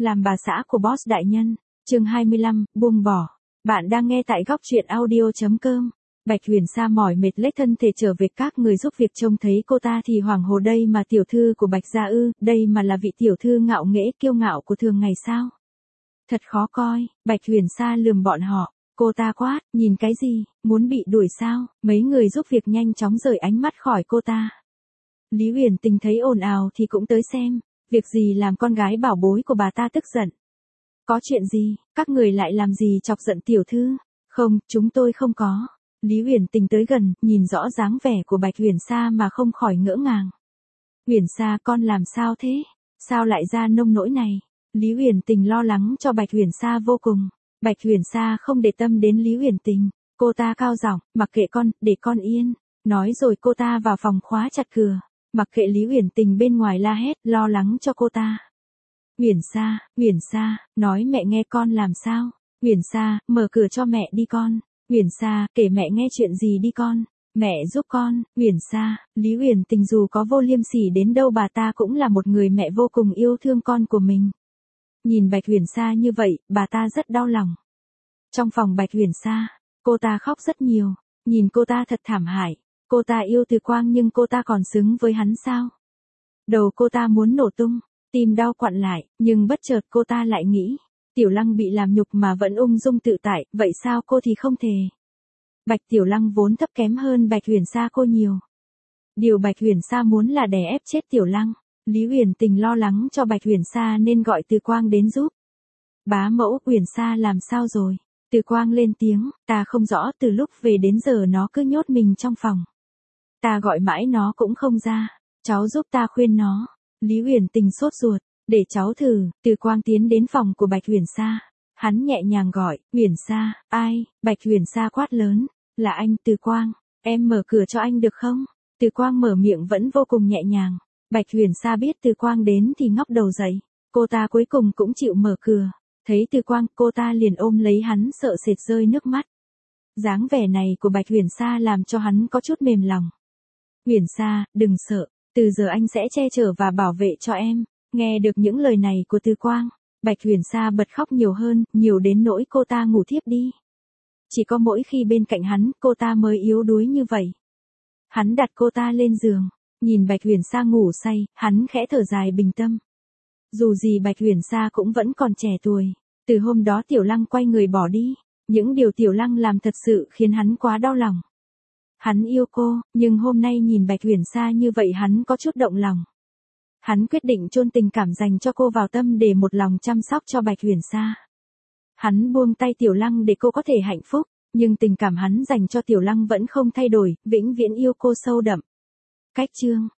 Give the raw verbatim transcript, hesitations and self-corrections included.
Làm bà xã của boss đại nhân. Chương hai mươi lăm, buông bỏ. Bạn đang nghe tại góc truyện audio chấm com. Bạch Huyền Sa mỏi mệt lết thân thể trở về, các người giúp việc trông thấy cô ta thì hoảng hồn, đây mà tiểu thư của Bạch gia ư, đây mà là vị tiểu thư ngạo nghễ kiêu ngạo của thường ngày sao? Thật khó coi. Bạch Huyền Sa lườm bọn họ. Cô ta quát, nhìn cái gì, muốn bị đuổi sao? Mấy người giúp việc nhanh chóng rời ánh mắt khỏi cô ta. Lý Huyền Tình thấy ồn ào thì cũng tới xem. Việc gì làm con gái bảo bối của bà ta tức giận? Có chuyện gì, các người lại làm gì chọc giận tiểu thư? Không, chúng tôi không có. Lý Huyền Tình tới gần, nhìn rõ dáng vẻ của Bạch Huyền Sa mà không khỏi ngỡ ngàng. Huyền Sa, con làm sao thế? Sao lại ra nông nỗi này? Lý Huyền Tình lo lắng cho Bạch Huyền Sa vô cùng. Bạch Huyền Sa không để tâm đến Lý Huyền Tình. Cô ta cao giọng, mặc kệ con, để con yên. Nói rồi cô ta vào phòng khóa chặt cửa. Mặc kệ Lý Huyền Tình bên ngoài la hét, lo lắng cho cô ta. Huyền Sa, Huyền Sa, nói mẹ nghe con làm sao? Huyền Sa, mở cửa cho mẹ đi con. Huyền Sa, kể mẹ nghe chuyện gì đi con. Mẹ giúp con. Huyền Sa, Lý Huyền Tình dù có vô liêm sỉ đến đâu bà ta cũng là một người mẹ vô cùng yêu thương con của mình. Nhìn Bạch Huyền Sa như vậy, bà ta rất đau lòng. Trong phòng Bạch Huyền Sa, cô ta khóc rất nhiều. Nhìn cô ta thật thảm hại. Cô ta yêu Từ Quang nhưng cô ta còn xứng với hắn sao? Đầu cô ta muốn nổ tung, tim đau quặn lại, nhưng bất chợt cô ta lại nghĩ. Tiểu Lăng bị làm nhục mà vẫn ung dung tự tại, vậy sao cô thì không thể? Bạch Tiểu Lăng vốn thấp kém hơn Bạch Huyền Sa cô nhiều. Điều Bạch Huyền Sa muốn là đè ép chết Tiểu Lăng. Lý Huyền Tình lo lắng cho Bạch Huyền Sa nên gọi Từ Quang đến giúp. Bá mẫu, Huyền Sa làm sao rồi? Từ Quang lên tiếng, ta không rõ, từ lúc về đến giờ nó cứ nhốt mình trong phòng. Ta gọi mãi nó cũng không ra, cháu giúp ta khuyên nó. Lý Huyền Tình sốt ruột, để cháu thử. Từ Quang tiến đến phòng của Bạch Huyền Sa. Hắn nhẹ nhàng gọi, Huyền Sa, ai? Bạch Huyền Sa quát lớn, là anh. Từ Quang, em mở cửa cho anh được không? Từ Quang mở miệng vẫn vô cùng nhẹ nhàng. Bạch Huyền Sa biết Từ Quang đến thì ngóc đầu dậy. Cô ta cuối cùng cũng chịu mở cửa. Thấy Từ Quang, cô ta liền ôm lấy hắn sợ sệt rơi nước mắt. Dáng vẻ này của Bạch Huyền Sa làm cho hắn có chút mềm lòng. Huyền Sa, đừng sợ, từ giờ anh sẽ che chở và bảo vệ cho em. Nghe được những lời này của Từ Quang, Bạch Huyền Sa bật khóc nhiều hơn, nhiều đến nỗi cô ta ngủ thiếp đi. Chỉ có mỗi khi bên cạnh hắn, cô ta mới yếu đuối như vậy. Hắn đặt cô ta lên giường, nhìn Bạch Huyền Sa ngủ say, hắn khẽ thở dài bình tâm. Dù gì Bạch Huyền Sa cũng vẫn còn trẻ tuổi. Từ hôm đó Tiểu Lăng quay người bỏ đi. Những điều Tiểu Lăng làm thật sự khiến hắn quá đau lòng. Hắn yêu cô, nhưng hôm nay nhìn Bạch Huyền Sa như vậy hắn có chút động lòng. Hắn quyết định chôn tình cảm dành cho cô vào tâm để một lòng chăm sóc cho Bạch Huyền Sa. Hắn buông tay Tiểu Lăng để cô có thể hạnh phúc, nhưng tình cảm hắn dành cho Tiểu Lăng vẫn không thay đổi, vĩnh viễn yêu cô sâu đậm. Cách chương